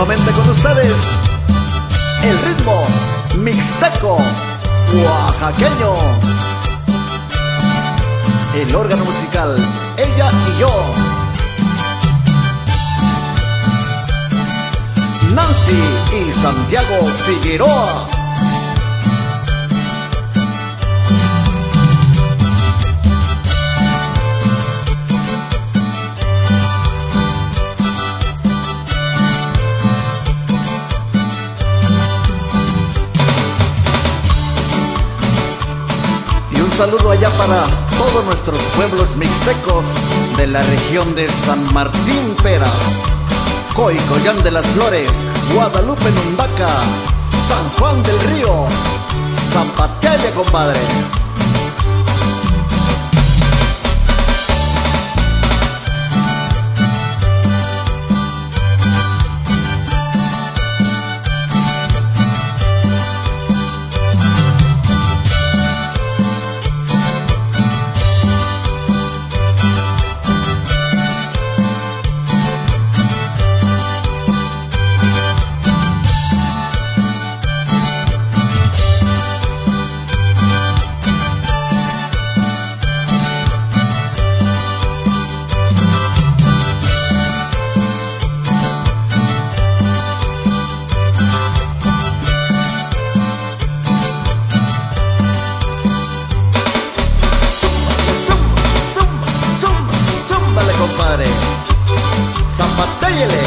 nuevamente con ustedes el ritmo mixteco oaxaqueño, el órgano musical Ella y Yo, Nancy y Santiago Figueroa. Un saludo allá para todos nuestros pueblos mixtecos de la región de San Martín Peras, Coicoyán de las Flores, Guadalupe Nundaca, San Juan del Río, Zapateale, compadre. Compadre, zapatéele.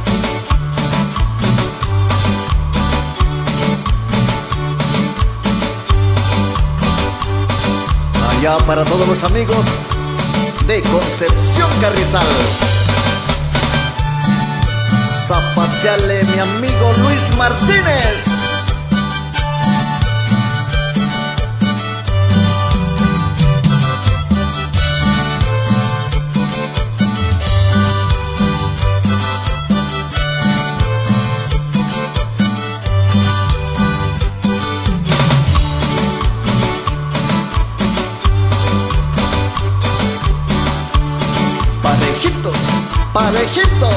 Allá para todos los amigos de Concepción Carrizal, zapateale mi amigo Luis Martínez. Parejitos, parejitos.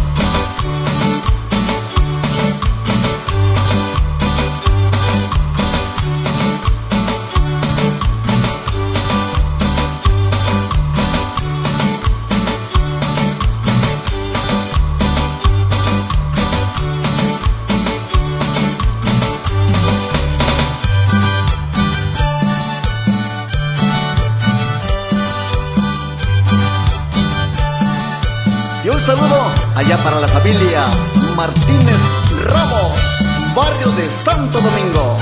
Y un saludo allá para la familia Martínez Ramos, barrio de Santo Domingo.